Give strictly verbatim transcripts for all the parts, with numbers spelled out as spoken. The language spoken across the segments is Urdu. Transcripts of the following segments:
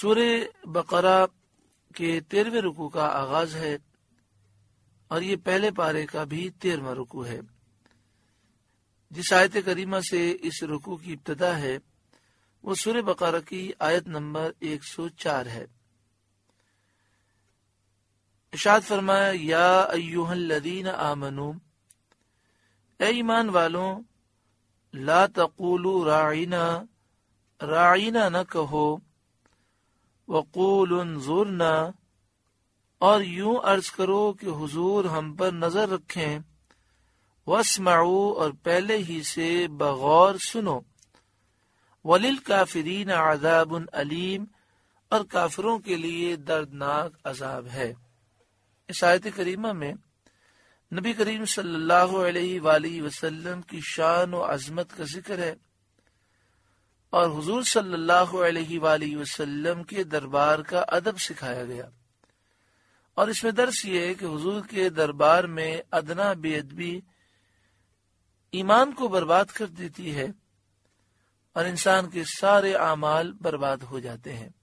سورہ بقرہ کے تیرہویں رکوع کا آغاز ہے اور یہ پہلے پارے کا بھی تیرہواں رکوع ہے. جس آیت کریمہ سے اس رکوع کی ابتدا ہے وہ سورہ بقرہ کی آیت نمبر ایک سو چار ہے. ارشاد فرمایا یا ایھا الذین آمنو، اے ایمان والوں، لا تقولوا راعینا، راعینا نہ کہو، وقولوا انظرنا، اور یوں عرض کرو کہ حضور ہم پر نظر رکھیں، واسمعوا، اور پہلے ہی سے بغور سنو، وللکافرین عذاب علیم، اور کافروں کے لیے دردناک عذاب ہے. اس آیت کریمہ میں نبی کریم صلی اللہ علیہ وآلہ وسلم کی شان و عظمت کا ذکر ہے اور حضور صلی اللہ علیہ وآلہ وسلم کے دربار کا ادب سکھایا گیا. اور اس میں درس یہ ہے کہ حضور کے دربار میں ادنا بے ادبی ایمان کو برباد کر دیتی ہے اور انسان کے سارے اعمال برباد ہو جاتے ہیں.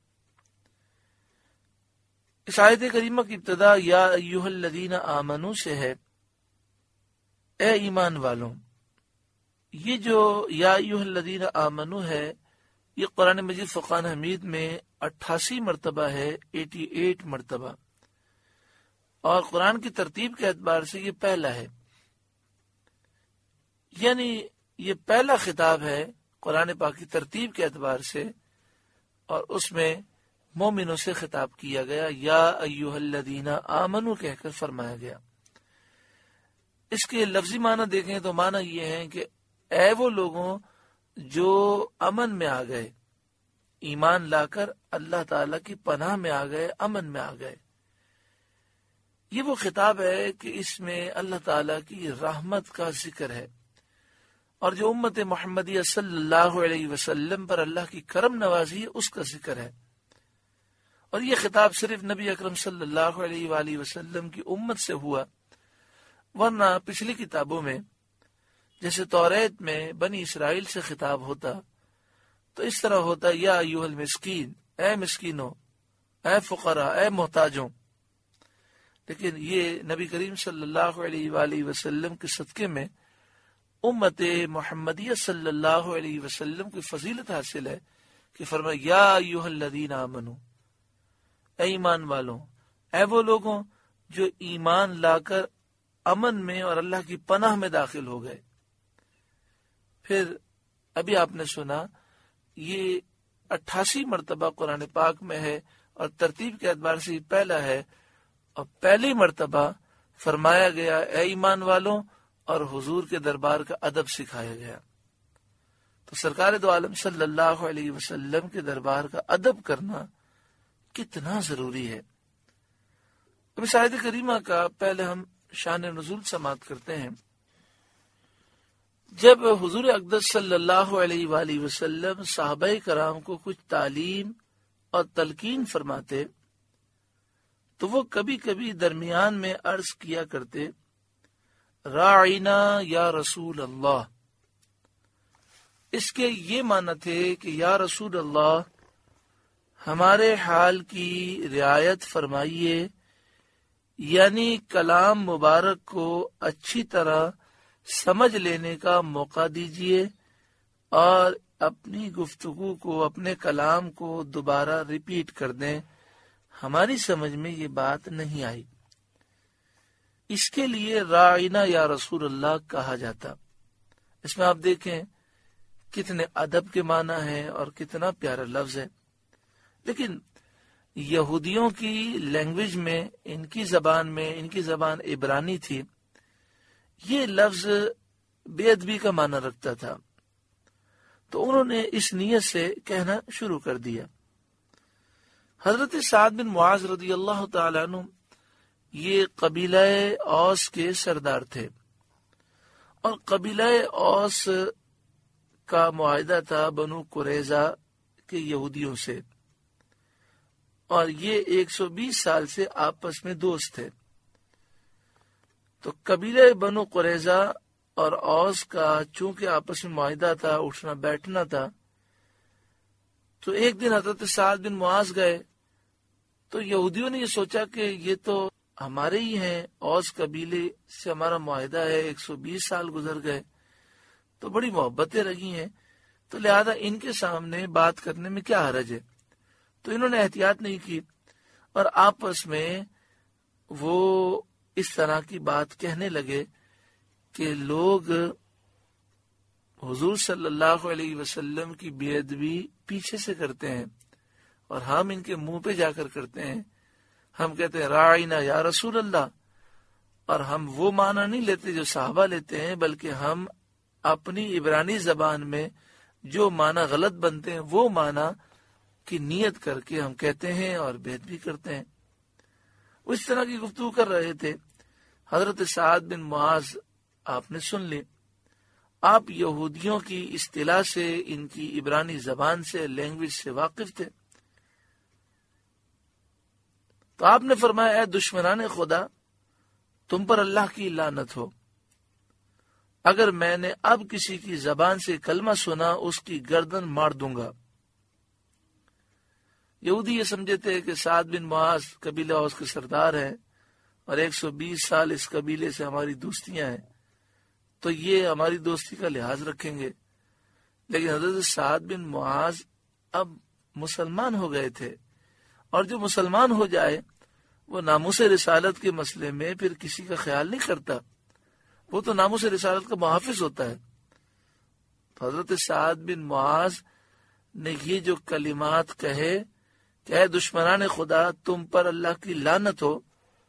اس آیت کریمہ کی ابتدا یا ایھا الذین آمنو سے ہے، اے ایمان والوں. یہ جو یا ایھا الذین آمنو ہے یہ قرآن مجید فرقان حمید میں اٹھاسی مرتبہ ہے، اٹھاسی مرتبہ، اور قرآن کی ترتیب کے اعتبار سے یہ پہلا ہے، یعنی یہ پہلا خطاب ہے قرآن پاک کی ترتیب کے اعتبار سے، اور اس میں مومنوں سے خطاب کیا گیا، یا ایھا الذین آمنو کہہ کر فرمایا گیا. اس کے لفظی معنی دیکھیں تو معنی یہ ہے کہ اے وہ لوگوں جو امن میں آ گئے، ایمان لا کر اللہ تعالی کی پناہ میں آ گئے، امن میں آ گئے. یہ وہ خطاب ہے کہ اس میں اللہ تعالی کی رحمت کا ذکر ہے، اور جو امت محمدیہ صلی اللہ علیہ وسلم پر اللہ کی کرم نوازی ہے اس کا ذکر ہے. اور یہ خطاب صرف نبی اکرم صلی اللہ علیہ وآلہ وسلم کی امت سے ہوا، ورنہ پچھلی کتابوں میں جیسے توریت میں بنی اسرائیل سے خطاب ہوتا تو اس طرح ہوتا یا ایھا المسکین، اے مسکینوں، اے فقراء، اے محتاجوں. لیکن یہ نبی کریم صلی اللہ علیہ وآلہ وسلم کے صدقے میں امت محمدیہ صلی اللہ علیہ وسلم کی فضیلت حاصل ہے کہ فرمایا یا ایھا الذین آمنو، اے ایمان والوں، اے وہ لوگوں جو ایمان لا کر امن میں اور اللہ کی پناہ میں داخل ہو گئے. پھر ابھی آپ نے سنا یہ اٹھاسی مرتبہ قرآن پاک میں ہے اور ترتیب کے اعتبار سے یہ پہلا ہے، اور پہلی مرتبہ فرمایا گیا اے ایمان والوں، اور حضور کے دربار کا ادب سکھایا گیا. تو سرکار دو عالم صلی اللہ علیہ وسلم کے دربار کا ادب کرنا کتنا ضروری ہے. اب اس آیت کریمہ کا پہلے ہم شان نزول سماعت کرتے ہیں. جب حضور اقدس صلی اللہ علیہ وآلہ وسلم صحابہ کرام کو کچھ تعلیم اور تلقین فرماتے تو وہ کبھی کبھی درمیان میں عرض کیا کرتے راعینا یا رسول اللہ. اس کے یہ معنی تھے کہ یا رسول اللہ ہمارے حال کی رعایت فرمائیے، یعنی کلام مبارک کو اچھی طرح سمجھ لینے کا موقع دیجیے اور اپنی گفتگو کو، اپنے کلام کو دوبارہ ریپیٹ کر دیں، ہماری سمجھ میں یہ بات نہیں آئی. اس کے لیے راعینا یا رسول اللہ کہا جاتا. اس میں آپ دیکھیں کتنے ادب کے معنی ہیں اور کتنا پیارا لفظ ہے. لیکن یہودیوں کی لینگویج میں، ان کی زبان میں، ان کی زبان عبرانی تھی، یہ لفظ بے ادبی کا معنی رکھتا تھا، تو انہوں نے اس نیت سے کہنا شروع کر دیا. حضرت سعد بن معاذ رضی اللہ تعالیٰ عنہ یہ قبیلہ اوس کے سردار تھے، اور قبیلہ اوس کا معاہدہ تھا بنو قریظہ کے یہودیوں سے، اور یہ ایک سو بیس سال سے آپس میں دوست تھے. تو قبیلہ بنو قریظہ اور اوس کا چونکہ آپس میں معاہدہ تھا، اٹھنا بیٹھنا تھا، تو ایک دن حضرت سعد بن معاذ گئے تو یہودیوں نے یہ سوچا کہ یہ تو ہمارے ہی ہیں، اوس قبیلے سے ہمارا معاہدہ ہے، ایک سو بیس سال گزر گئے تو بڑی محبتیں رہی ہیں، تو لہذا ان کے سامنے بات کرنے میں کیا حرج ہے۔ تو انہوں نے احتیاط نہیں کی اور آپس میں وہ اس طرح کی بات کہنے لگے کہ لوگ حضور صلی اللہ علیہ وسلم کی بے ادبی پیچھے سے کرتے ہیں اور ہم ان کے منہ پہ جا کر کرتے ہیں۔ ہم کہتے ہیں راعینا یا رسول اللہ، اور ہم وہ معنی نہیں لیتے جو صحابہ لیتے ہیں، بلکہ ہم اپنی عبرانی زبان میں جو معنی غلط بنتے ہیں وہ معنی کی نیت کر کے ہم کہتے ہیں اور بے ادبی کرتے ہیں۔ وہ اس طرح کی گفتگو کر رہے تھے۔ حضرت سعد بن معاذ آپ نے سن لی، آپ یہودیوں کی اصطلاح سے، ان کی عبرانی زبان سے، لینگویج سے واقف تھے، تو آپ نے فرمایا اے دشمنان خدا، تم پر اللہ کی لعنت ہو، اگر میں نے اب کسی کی زبان سے کلمہ سنا اس کی گردن مار دوں گا۔ یہودی یہ سمجھے تھے کہ سعد بن معاذ قبیلہ اوس کے سردار ہیں اور ایک سو بیس سال اس قبیلے سے ہماری دوستیاں ہیں، تو یہ ہماری دوستی کا لحاظ رکھیں گے۔ لیکن حضرت سعد بن معاذ اب مسلمان ہو گئے تھے، اور جو مسلمان ہو جائے وہ ناموس رسالت کے مسئلے میں پھر کسی کا خیال نہیں کرتا، وہ تو ناموس رسالت کا محافظ ہوتا ہے۔ تو حضرت سعد بن معاذ نے یہ جو کلمات کہے کہ اے دشمنان خدا، تم پر اللہ کی لعنت ہو،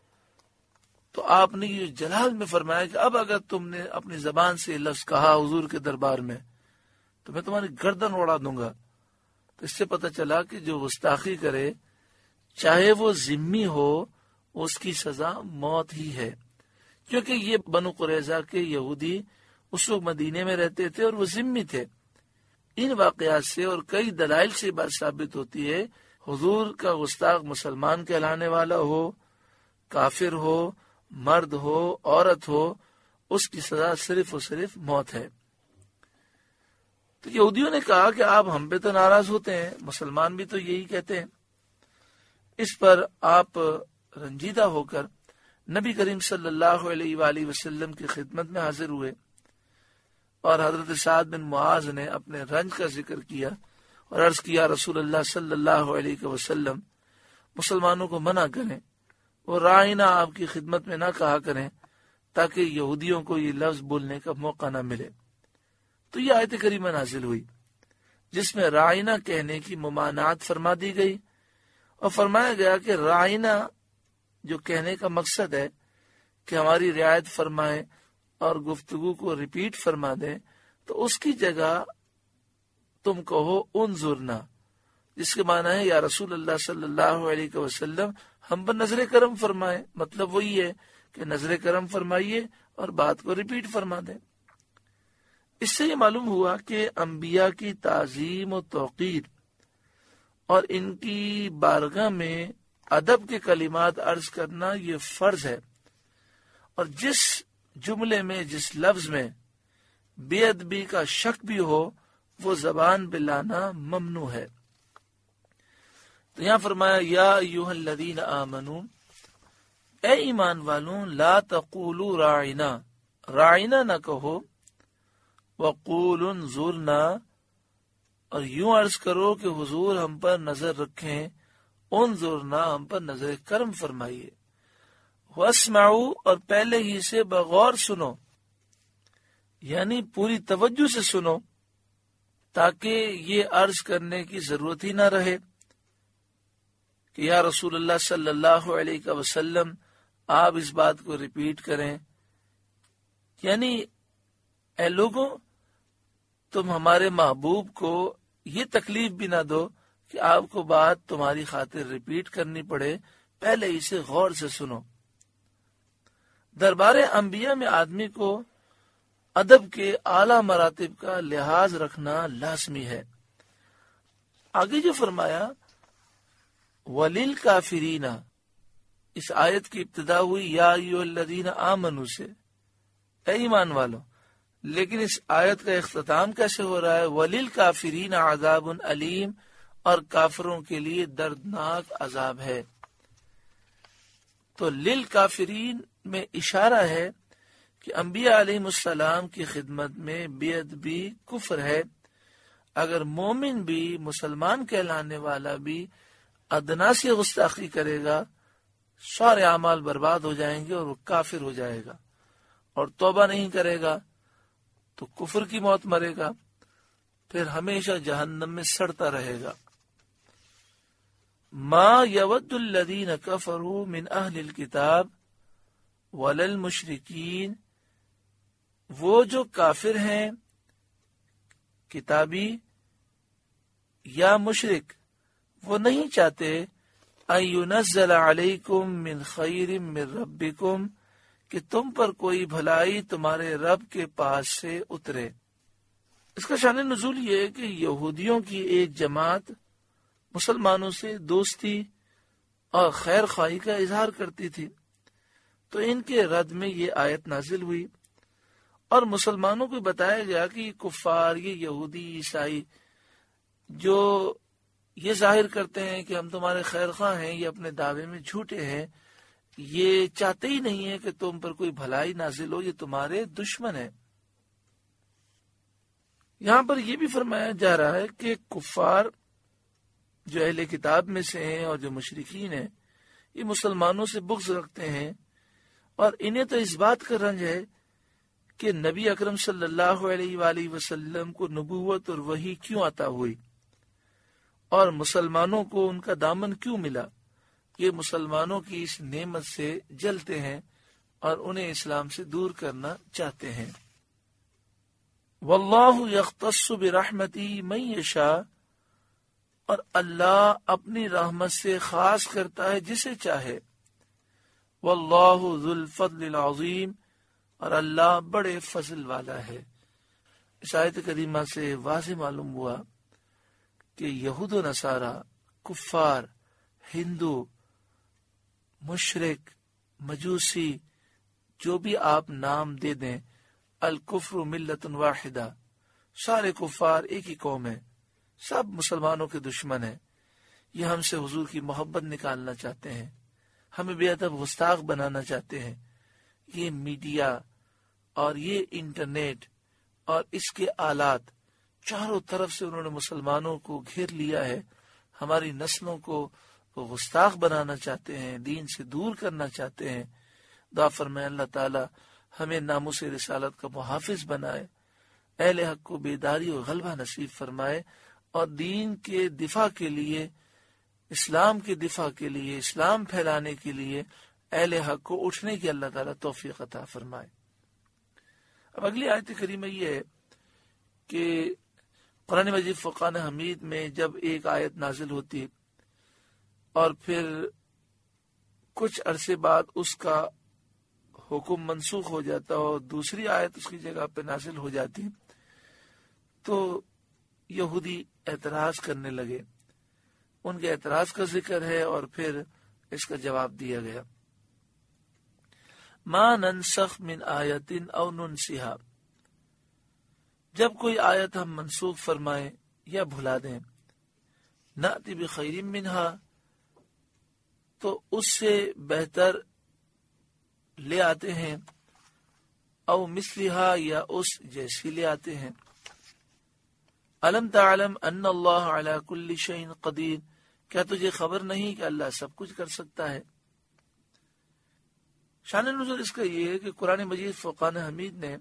تو آپ نے یہ جلال میں فرمایا کہ اب اگر تم نے اپنی زبان سے لفظ کہا حضور کے دربار میں تو میں تمہاری گردن اڑا دوں گا۔ تو اس سے پتہ چلا کہ جو گستاخی کرے چاہے وہ ذمی ہو اس کی سزا موت ہی ہے، کیونکہ یہ بنو قریظہ کے یہودی اس وقت مدینے میں رہتے تھے اور وہ ذمی تھے۔ ان واقعات سے اور کئی دلائل سے بات ثابت ہوتی ہے حضور کا گستاخ مسلمان کہلانے والا ہو، کافر ہو، مرد ہو، عورت ہو، اس کی سزا صرف اور صرف موت ہے۔ تو یہودیوں نے کہا کہ آپ ہم پہ تو ناراض ہوتے ہیں، مسلمان بھی تو یہی کہتے ہیں۔ اس پر آپ رنجیدہ ہو کر نبی کریم صلی اللہ علیہ وآلہ وسلم کی خدمت میں حاضر ہوئے، اور حضرت سعد بن معاذ نے اپنے رنج کا ذکر کیا اور عرض کیا رسول اللہ صلی اللہ علیہ وسلم مسلمانوں کو منع کریں، وہ رائنا آپ کی خدمت میں نہ کہا کریں تاکہ یہودیوں کو یہ لفظ بولنے کا موقع نہ ملے۔ تو یہ آیت کریمہ نازل ہوئی جس میں رائنا کہنے کی ممانعت فرما دی گئی، اور فرمایا گیا کہ رائنا جو کہنے کا مقصد ہے کہ ہماری رعایت فرمائے اور گفتگو کو ریپیٹ فرما دیں، تو اس کی جگہ تم کہو انظرنا، جس کے معنی ہے یا رسول اللہ صلی اللہ علیہ وسلم ہم پر نظر کرم فرمائے۔ مطلب وہی ہے کہ نظر کرم فرمائیے اور بات کو ریپیٹ فرما دیں۔ اس سے یہ معلوم ہوا کہ انبیاء کی تعظیم و توقیر اور ان کی بارگاہ میں ادب کے کلمات عرض کرنا یہ فرض ہے، اور جس جملے میں، جس لفظ میں بے ادبی کا شک بھی ہو وہ زبان پہ لانا ممنوع ہے۔ تو یہاں فرمایا یا ایھا الذین آمنو، اے ایمان والوں، لا تقولوا راعنا، راعنا نہ کہو، وقولوا انظرنا، اور یوں عرض کرو کہ حضور ہم پر نظر رکھیں، انظرنا، ہم پر نظر کرم فرمائیے، واسمعوا، اور پہلے ہی سے بغور سنو، یعنی پوری توجہ سے سنو تاکہ یہ عرض کرنے کی ضرورت ہی نہ رہے کہ یا رسول اللہ صلی اللہ علیہ وسلم آپ اس بات کو ریپیٹ کریں، یعنی اے لوگوں تم ہمارے محبوب کو یہ تکلیف بھی نہ دو کہ آپ کو بات تمہاری خاطر ریپیٹ کرنی پڑے، پہلے اسے غور سے سنو۔ دربار انبیاء میں آدمی کو ادب کے اعلیٰ مراتب کا لحاظ رکھنا لازمی ہے۔ آگے جو فرمایا وَلِلْكَافِرِينَ، اس آیت کی ابتدا ہوئی یا ایھا الذین آمنوا سے، اے ایمان والو، لیکن اس آیت کا اختتام کیسے ہو رہا ہے؟ وَلِلْكَافِرِينَ عَذَابٌ أَلِيمٌ، اور کافروں کے لیے دردناک عذاب ہے۔ تو للکافرین میں اشارہ ہے کہ انبیاء علیہ السلام کی خدمت میں بے ادبی کفر ہے۔ اگر مومن بھی، مسلمان کہلانے والا بھی ادنا سی گستاخی کرے گا، سارے اعمال برباد ہو جائیں گے اور وہ کافر ہو جائے گا، اور توبہ نہیں کرے گا تو کفر کی موت مرے گا، پھر ہمیشہ جہنم میں سڑتا رہے گا۔ ما یود الذین کفروا من اہل الکتاب ولا المشرکین، وہ جو کافر ہیں کتابی یا مشرک، وہ نہیں چاہتے ان ينزل علیکم من خیر من ربکم، کہ تم پر کوئی بھلائی تمہارے رب کے پاس سے اترے۔ اس کا شان نزول یہ ہے کہ یہودیوں کی ایک جماعت مسلمانوں سے دوستی اور خیر خواہی کا اظہار کرتی تھی، تو ان کے رد میں یہ آیت نازل ہوئی، اور مسلمانوں کو بتایا گیا کہ یہ کفار، یہ یہودی عیسائی جو یہ ظاہر کرتے ہیں کہ ہم تمہارے خیر خواہ ہیں، یہ اپنے دعوے میں جھوٹے ہیں، یہ چاہتے ہی نہیں ہے کہ تم پر کوئی بھلائی نازل ہو، یہ تمہارے دشمن ہیں۔ یہاں پر یہ بھی فرمایا جا رہا ہے کہ کفار جو اہل کتاب میں سے ہیں اور جو مشرکین ہیں، یہ مسلمانوں سے بغض رکھتے ہیں، اور انہیں تو اس بات کا رنج ہے کہ نبی اکرم صلی اللہ علیہ وآلہ وسلم کو نبوت اور وحی کیوں عطا ہوئی، اور مسلمانوں کو ان کا دامن کیوں ملا۔ یہ مسلمانوں کی اس نعمت سے جلتے ہیں اور انہیں اسلام سے دور کرنا چاہتے ہیں۔ واللہ یختص برحمتہ من یشاء، اور اللہ اپنی رحمت سے خاص کرتا ہے جسے چاہے۔ واللہ ذو الفضل العظیم، اور اللہ بڑے فضل والا ہے۔ اس آیت کریمہ سے واضح معلوم ہوا کہ یہود و نصارہ، کفار، ہندو، مشرک، مجوسی، جو بھی آپ نام دے دیں، الکفر ملت واحدہ، سارے کفار ایک ہی قوم ہے، سب مسلمانوں کے دشمن ہیں۔ یہ ہم سے حضور کی محبت نکالنا چاہتے ہیں، ہمیں بے ادب گستاخ بنانا چاہتے ہیں۔ یہ میڈیا اور یہ انٹرنیٹ اور اس کے آلات، چاروں طرف سے انہوں نے مسلمانوں کو گھیر لیا ہے، ہماری نسلوں کو وہ گستاخ بنانا چاہتے ہیں، دین سے دور کرنا چاہتے ہیں۔ دعا فرمائے اللہ تعالی ہمیں ناموس رسالت کا محافظ بنائے، اہل حق کو بیداری اور غلبہ نصیب فرمائے، اور دین کے دفاع کے لیے، اسلام کے دفاع کے لیے، اسلام پھیلانے کے لیے اہل حق کو اٹھنے کی اللہ تعالیٰ توفیق عطا فرمائے۔ اب اگلی آیت کریمہ یہ ہے کہ قرآن مجید فرقان حمید میں جب ایک آیت نازل ہوتی اور پھر کچھ عرصے بعد اس کا حکم منسوخ ہو جاتا اور دوسری آیت اس کی جگہ پہ نازل ہو جاتی، تو یہودی اعتراض کرنے لگے۔ ان کے اعتراض کا ذکر ہے اور پھر اس کا جواب دیا گیا۔ ما ننسخ من آیت او ننسیہا، جب کوئی آیت ہم منسوخ فرمائیں یا بھلا دیں، نأتی بخیر منہا، تو اس سے بہتر لے آتے ہیں، او مثلہا، یا اس جیسی لے آتے ہیں۔ الم تعلم ان اللہ علی کل شیء قدیر، کیا تجھے خبر نہیں کہ اللہ سب کچھ کر سکتا ہے۔ شان نزول اس کا یہ ہے کہ قرآن مجید فرقان حمید نے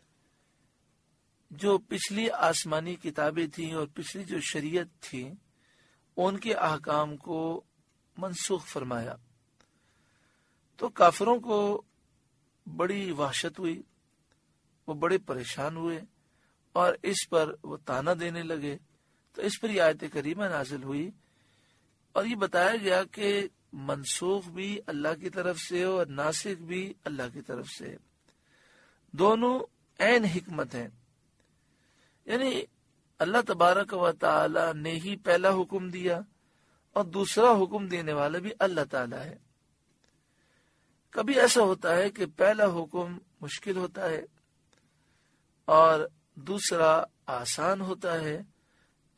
جو پچھلی آسمانی کتابیں تھیں اور پچھلی جو شریعت تھی، ان کے احکام کو منسوخ فرمایا، تو کافروں کو بڑی وحشت ہوئی، وہ بڑے پریشان ہوئے اور اس پر وہ تانا دینے لگے۔ تو اس پر یہ آیت کریمہ نازل ہوئی اور یہ بتایا گیا کہ منسوخ بھی اللہ کی طرف سے اور ناسخ بھی اللہ کی طرف سے، دونوں عین حکمت ہیں۔ یعنی اللہ تبارک و تعالی نے ہی پہلا حکم دیا اور دوسرا حکم دینے والا بھی اللہ تعالی ہے۔ کبھی ایسا ہوتا ہے کہ پہلا حکم مشکل ہوتا ہے اور دوسرا آسان ہوتا ہے،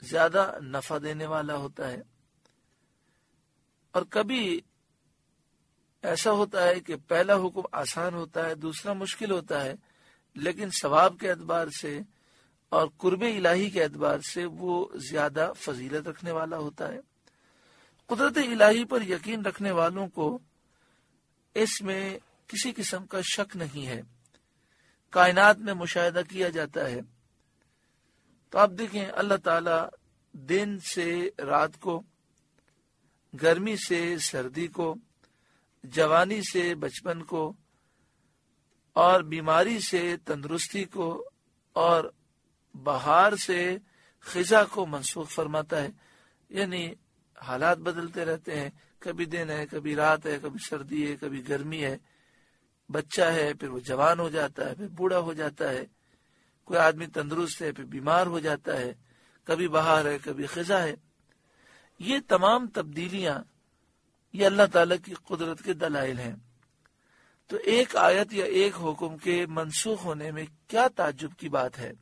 زیادہ نفع دینے والا ہوتا ہے، اور کبھی ایسا ہوتا ہے کہ پہلا حکم آسان ہوتا ہے، دوسرا مشکل ہوتا ہے، لیکن ثواب کے اعتبار سے اور قرب الہی کے اعتبار سے وہ زیادہ فضیلت رکھنے والا ہوتا ہے۔ قدرت الہی پر یقین رکھنے والوں کو اس میں کسی قسم کا شک نہیں ہے۔ کائنات میں مشاہدہ کیا جاتا ہے تو آپ دیکھیں اللہ تعالی دن سے رات کو، گرمی سے سردی کو، جوانی سے بچپن کو، اور بیماری سے تندرستی کو، اور بہار سے خزاں کو منسوخ فرماتا ہے۔ یعنی حالات بدلتے رہتے ہیں، کبھی دن ہے، کبھی رات ہے، کبھی سردی ہے، کبھی گرمی ہے، بچہ ہے پھر وہ جوان ہو جاتا ہے، پھر بوڑھا ہو جاتا ہے، کوئی آدمی تندرست ہے پھر بیمار ہو جاتا ہے، کبھی بہار ہے کبھی خزاں ہے۔ یہ تمام تبدیلیاں یہ اللہ تعالیٰ کی قدرت کے دلائل ہیں۔ تو ایک آیت یا ایک حکم کے منسوخ ہونے میں کیا تعجب کی بات ہے؟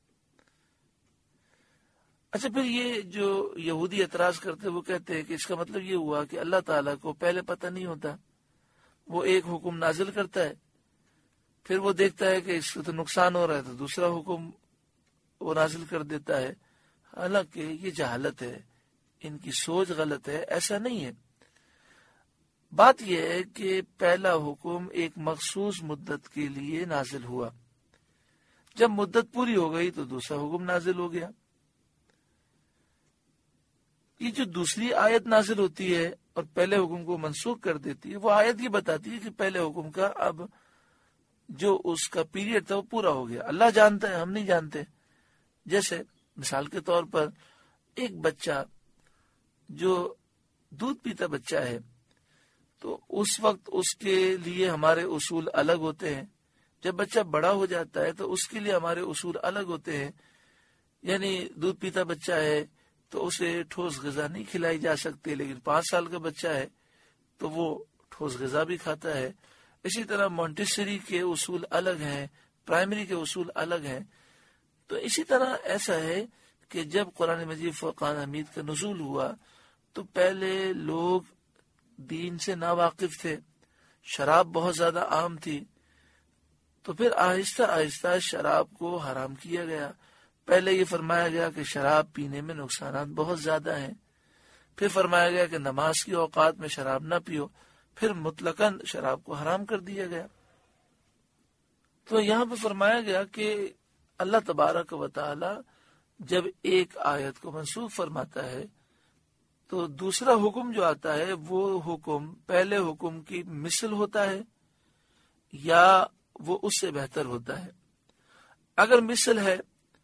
اچھا، پھر یہ جو یہودی اعتراض کرتے وہ کہتے ہیں کہ اس کا مطلب یہ ہوا کہ اللہ تعالیٰ کو پہلے پتہ نہیں ہوتا، وہ ایک حکم نازل کرتا ہے، پھر وہ دیکھتا ہے کہ اس کو تو نقصان ہو رہا ہے تو دوسرا حکم وہ نازل کر دیتا ہے۔ حالانکہ یہ جہالت ہے، ان کی سوچ غلط ہے، ایسا نہیں ہے۔ بات یہ ہے کہ پہلا حکم ایک مخصوص مدت کے لیے نازل ہوا، جب مدت پوری ہو گئی تو دوسرا حکم نازل ہو گیا۔ یہ جو دوسری آیت نازل ہوتی ہے اور پہلے حکم کو منسوخ کر دیتی ہے، وہ آیت یہ بتاتی ہے کہ پہلے حکم کا اب جو اس کا پیریڈ تھا وہ پورا ہو گیا۔ اللہ جانتا ہے، ہم نہیں جانتے۔ جیسے مثال کے طور پر ایک بچہ جو دودھ پیتا بچہ ہے تو اس وقت اس کے لیے ہمارے اصول الگ ہوتے ہیں، جب بچہ بڑا ہو جاتا ہے تو اس کے لیے ہمارے اصول الگ ہوتے ہیں۔ یعنی دودھ پیتا بچہ ہے تو اسے ٹھوس غذا نہیں کھلائی جا سکتی، لیکن پانچ سال کا بچہ ہے تو وہ ٹھوس غذا بھی کھاتا ہے۔ اسی طرح مونٹیسری کے اصول الگ ہیں، پرائمری کے اصول الگ ہیں۔ تو اسی طرح ایسا ہے کہ جب قرآن مجید فرقان حمید کا نزول ہوا تو پہلے لوگ دین سے ناواقف تھے، شراب بہت زیادہ عام تھی، تو پھر آہستہ آہستہ شراب کو حرام کیا گیا۔ پہلے یہ فرمایا گیا کہ شراب پینے میں نقصانات بہت زیادہ ہیں، پھر فرمایا گیا کہ نماز کی اوقات میں شراب نہ پیو، پھر مطلقاً شراب کو حرام کر دیا گیا۔ تو یہاں پہ فرمایا گیا کہ اللہ تبارک و تعالی جب ایک آیت کو منسوخ فرماتا ہے تو دوسرا حکم جو آتا ہے وہ حکم پہلے حکم کی مثل ہوتا ہے یا وہ اس سے بہتر ہوتا ہے۔ اگر مثل ہے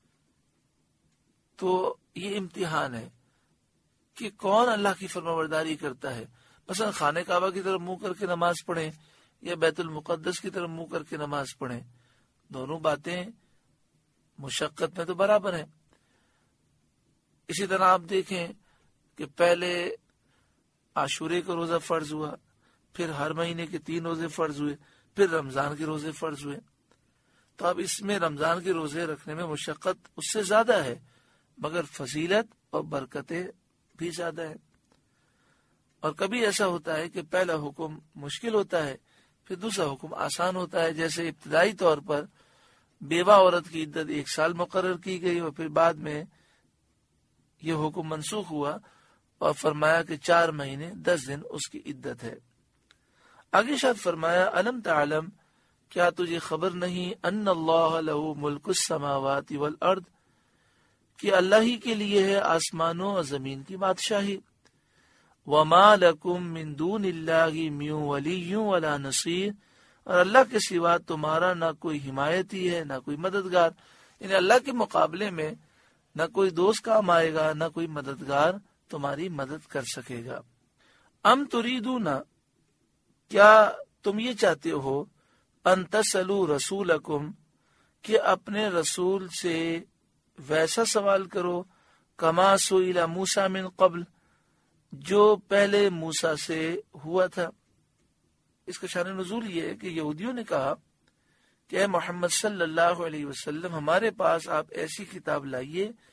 تو یہ امتحان ہے کہ کون اللہ کی فرمانبرداری کرتا ہے۔ مثلا خانہ کعبہ کی طرف منہ کر کے نماز پڑھیں یا بیت المقدس کی طرف منہ کر کے نماز پڑھیں، دونوں باتیں مشقت میں تو برابر ہیں۔ اسی طرح آپ دیکھیں کہ پہلے عاشورے کا روزہ فرض ہوا، پھر ہر مہینے کے تین روزے فرض ہوئے، پھر رمضان کے روزے فرض ہوئے۔ تو اب اس میں رمضان کے روزے رکھنے میں مشقت اس سے زیادہ ہے، مگر فضیلت اور برکتیں بھی زیادہ ہیں۔ اور کبھی ایسا ہوتا ہے کہ پہلا حکم مشکل ہوتا ہے، پھر دوسرا حکم آسان ہوتا ہے۔ جیسے ابتدائی طور پر بیوہ عورت کی عدت ایک سال مقرر کی گئی اور پھر بعد میں یہ حکم منسوخ ہوا اور فرمایا کہ چار مہینے دس دن اس کی عدت ہے۔ آگے شاید فرمایا الم تعلم، کیا تجھے خبر نہیں ان اللہ لہ ملک السماوات والارض، کہ اللہ ہی کے لیے ہے آسمانوں اور زمین کی بادشاہی۔ وما لکم من دون اللہ من ولی ولا نصیر، اور اللہ کے سوا تمہارا نہ کوئی حمایتی ہے نہ کوئی مددگار، یعنی اللہ کے مقابلے میں نہ کوئی دوست کام آئے گا نہ کوئی مددگار تمہاری مدد کر سکے گا۔ ام تریدون، کیا تم یہ چاہتے ہو ان تسلوا رسولکم، کہ اپنے رسول سے ویسا سوال کرو کما سئل موسیٰ من قبل، جو پہلے موسیٰ سے ہوا تھا۔ اس کا شان نزول یہ ہے کہ یہودیوں نے کہا کہ اے محمد صلی اللہ علیہ وسلم، ہمارے پاس آپ ایسی کتاب لائیے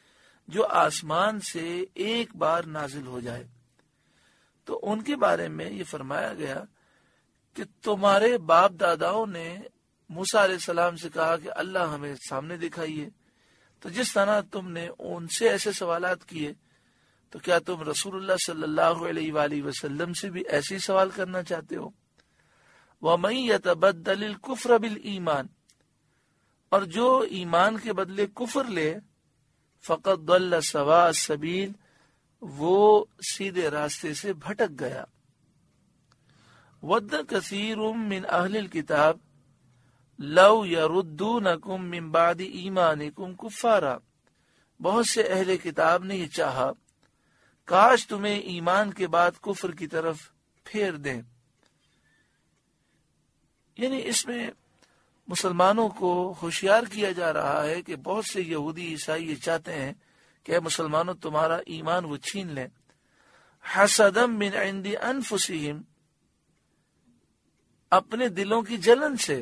جو آسمان سے ایک بار نازل ہو جائے. تو ان کے بارے میں یہ فرمایا گیا کہ تمہارے باپ داداؤں نے موسیٰ علیہ السلام سے کہا کہ اللہ ہمیں سامنے دکھائیے. تو جس طرح تم نے ان سے ایسے سوالات کیے تو کیا تم رسول اللہ صلی اللہ علیہ وآلہ وسلم سے بھی ایسے ہی سوال کرنا چاہتے ہو؟ وَمَن يَتَبَدَّلِ الْكُفْرَ بِالْإِيمَانِ، اور جو ایمان کے بدلے کفر لے، فَقَدْ ضَلَّ سَوَاءَ السَّبِيلِ، وہ سیدھے راستے سے بھٹک گیا. وَدَّ كَثِيرٌ مِّنْ أَهْلِ الْكِتَابِ لَوْ يَرُدُّونَكُمْ مِّن بَعْدِ إِيمَانِكُمْ كُفَّارًا، بہت سے اہل کتاب نے یہ چاہا کاش تمہیں ایمان کے بعد کفر کی طرف پھیر دیں. یعنی اس میں مسلمانوں کو ہوشیار کیا جا رہا ہے کہ بہت سے یہودی عیسائی یہ چاہتے ہیں کہ اے مسلمانوں تمہارا ایمان وہ چھین لیں. حسدا من عند انفسہم، اپنے دلوں کی جلن سے،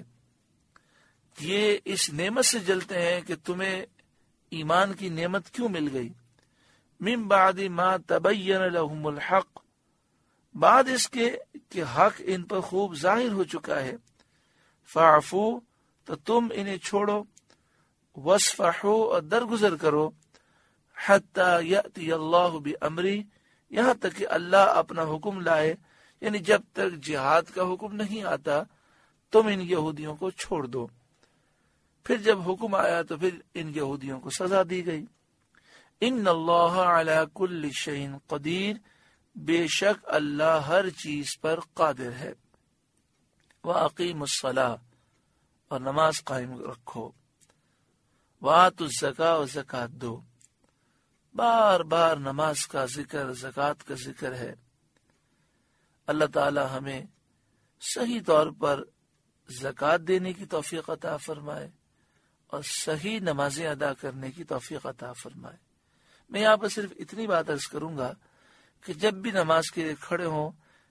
یہ اس نعمت سے جلتے ہیں کہ تمہیں ایمان کی نعمت کیوں مل گئی. من بعد ما تبین لهم الحق، بعد اس کے کہ حق ان پر خوب ظاہر ہو چکا ہے. فاعفو، تو تم انہیں چھوڑو. واسفحوا، اور درگزر کرو. حتی یأتی اللہ بامری، یہاں تک کہ اللہ اپنا حکم لائے. یعنی جب تک جہاد کا حکم نہیں آتا تم ان یہودیوں کو چھوڑ دو. پھر جب حکم آیا تو پھر ان یہودیوں کو سزا دی گئی. ان اللہ علی کل شیء قدیر، بے شک اللہ ہر چیز پر قادر ہے. وَأَقِيمُوا الصَّلَاةَ، اور نماز قائم رکھو. وَآتُوا الزَّكَاةَ، اور زکوٰۃ دو. بار بار نماز کا ذکر، زکوٰۃ کا ذکر ہے. اللہ تعالی ہمیں صحیح طور پر زکوٰۃ دینے کی توفیق عطا فرمائے اور صحیح نمازیں ادا کرنے کی توفیق عطا فرمائے. میں یہاں پر صرف اتنی بات عرض کروں گا کہ جب بھی نماز کے لیے کھڑے ہوں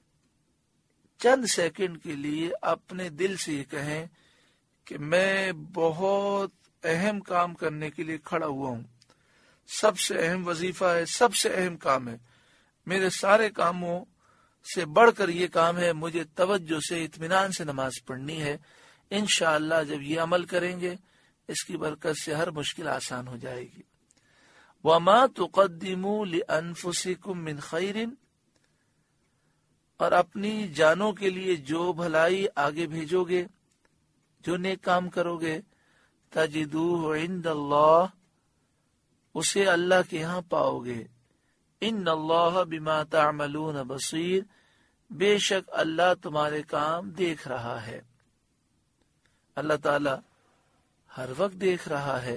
چند سیکنڈ کے لیے اپنے دل سے یہ کہیں کہ میں بہت اہم کام کرنے کے لیے کھڑا ہوا ہوں، سب سے اہم وظیفہ ہے، سب سے اہم کام ہے، میرے سارے کاموں سے بڑھ کر یہ کام ہے، مجھے توجہ سے اطمینان سے نماز پڑھنی ہے. انشاءاللہ جب یہ عمل کریں گے اس کی برکت سے ہر مشکل آسان ہو جائے گی. وَمَا تُقَدِّمُوا لِأَنفُسِكُم مِّن خَيْرٍ، اور اپنی جانوں کے لیے جو بھلائی آگے بھیجو گے، جو نیک کام کرو گے، تَجِدُوهُ عِندَ اللَّهِ، اسے اللہ کے ہاں پاؤ گے. ان اللہ بما تعملون بصیر، بے شک اللہ تمہارے کام دیکھ رہا ہے. اللہ تعالی ہر وقت دیکھ رہا ہے.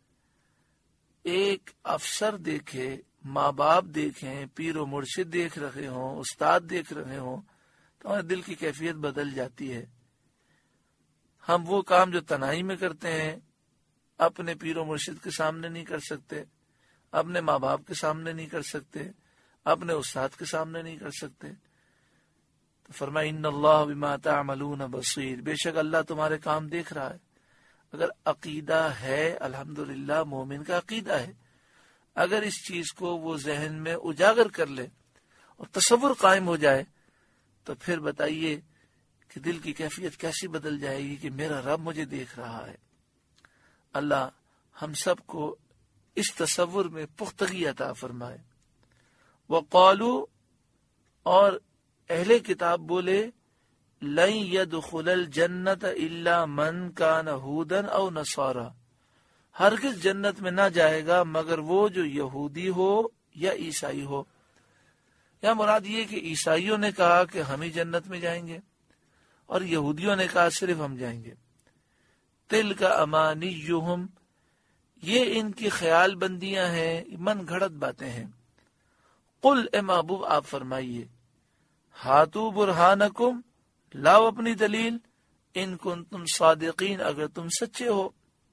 ایک افسر دیکھے، ماں باپ دیکھیں، پیر و مرشد دیکھ رہے ہوں، استاد دیکھ رہے ہوں تو ہمارے دل کی کیفیت بدل جاتی ہے. ہم وہ کام جو تنہائی میں کرتے ہیں اپنے پیر و مرشد کے سامنے نہیں کر سکتے، اپنے ماں باپ کے سامنے نہیں کر سکتے، اپنے استاد کے سامنے نہیں کر سکتے. تو فرمایا ان اللہ بما تعملون بصیر، بے شک اللہ تمہارے کام دیکھ رہا ہے. اگر عقیدہ ہے، الحمدللہ مومن کا عقیدہ ہے، اگر اس چیز کو وہ ذہن میں اجاگر کر لے اور تصور قائم ہو جائے تو پھر بتائیے کہ دل کی کیفیت کیسی بدل جائے گی کہ میرا رب مجھے دیکھ رہا ہے. اللہ ہم سب کو اس تصور میں پختگی عطا فرمائے. وقالوا، اور اہل کتاب بولے، لن يدخل الجنت الا من كان هودا او نصارى، ہرگز جنت میں نہ جائے گا مگر وہ جو یہودی ہو یا عیسائی ہو. یا مراد یہ کہ عیسائیوں نے کہا کہ ہم ہی جنت میں جائیں گے اور یہودیوں نے کہا صرف ہم جائیں گے. تلک امانیہم، یہ ان کی خیال بندیاں ہیں، من گھڑت باتیں ہیں. قل، اے محبوب آپ فرمائیے، ہاتو برہانکم، لاؤ اپنی دلیل، ان کنتم صادقین، اگر تم سچے ہو.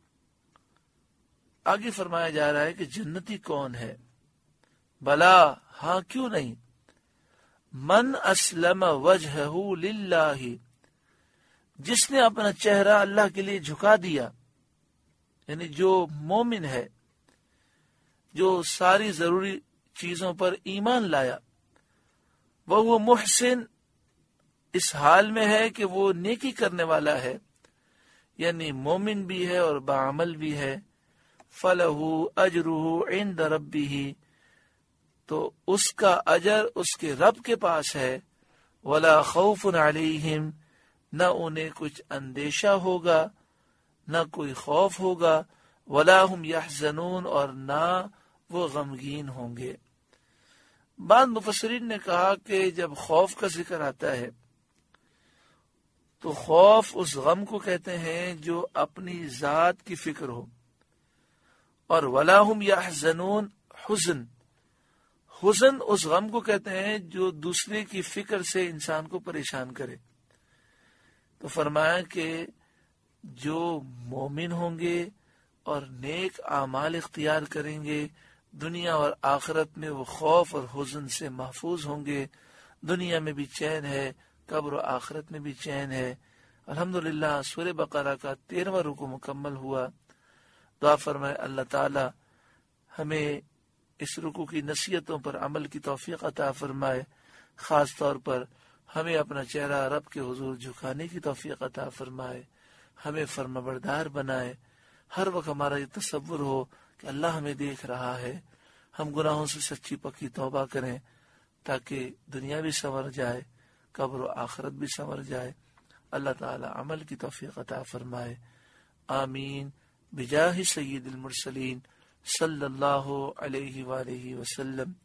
آگے فرمایا جا رہا ہے کہ جنتی کون ہے؟ بلا، ہاں کیوں نہیں. من اسلم وجہہ للہ، جس نے اپنا چہرہ اللہ کے لیے جھکا دیا، یعنی جو مومن ہے، جو ساری ضروری چیزوں پر ایمان لایا، وہ محسن اس حال میں ہے کہ وہ نیکی کرنے والا ہے، یعنی مومن بھی ہے اور بعمل بھی ہے، فَلَهُ أَجْرُهُ عِنْدَ رَبِّهِ، تو اس کا اجر اس کے رب کے پاس ہے، وَلَا خَوْفٌ عَلَيْهِمْ، نہ انہیں کچھ اندیشہ ہوگا، نہ کوئی خوف ہوگا، وَلَا هُمْ يَحْزَنُونَ، اور نہ وہ غمگین ہوں گے۔ بعض مفسرین نے کہا کہ جب خوف کا ذکر آتا ہے تو خوف اس غم کو کہتے ہیں جو اپنی ذات کی فکر ہو، اور وَلَا هُمْ يَحْزَنُونَ حزن حزن اس غم کو کہتے ہیں جو دوسرے کی فکر سے انسان کو پریشان کرے۔ تو فرمایا کہ جو مومن ہوں گے اور نیک اعمال اختیار کریں گے، دنیا اور آخرت میں وہ خوف اور حزن سے محفوظ ہوں گے۔ دنیا میں بھی چین ہے، قبر و آخرت میں بھی چین ہے۔ الحمدللہ سورہ بقرہ کا تیرہواں رکوع مکمل ہوا۔ دعا فرمائے اللہ تعالی ہمیں اس رکوع کی نصیحتوں پر عمل کی توفیق عطا فرمائے، خاص طور پر ہمیں اپنا چہرہ رب کے حضور جھکانے کی توفیق عطا فرمائے، ہمیں فرمانبردار بنائے۔ ہر وقت ہمارا یہ تصور ہو کہ اللہ ہمیں دیکھ رہا ہے، ہم گناہوں سے سچی پکی توبہ کریں تاکہ دنیا بھی سنور جائے، قبر و آخرت بھی سنور جائے۔ اللہ تعالی عمل کی توفیق عطا فرمائے، آمین، بجاہ سید المرسلین صلی اللہ علیہ وآلہ وسلم۔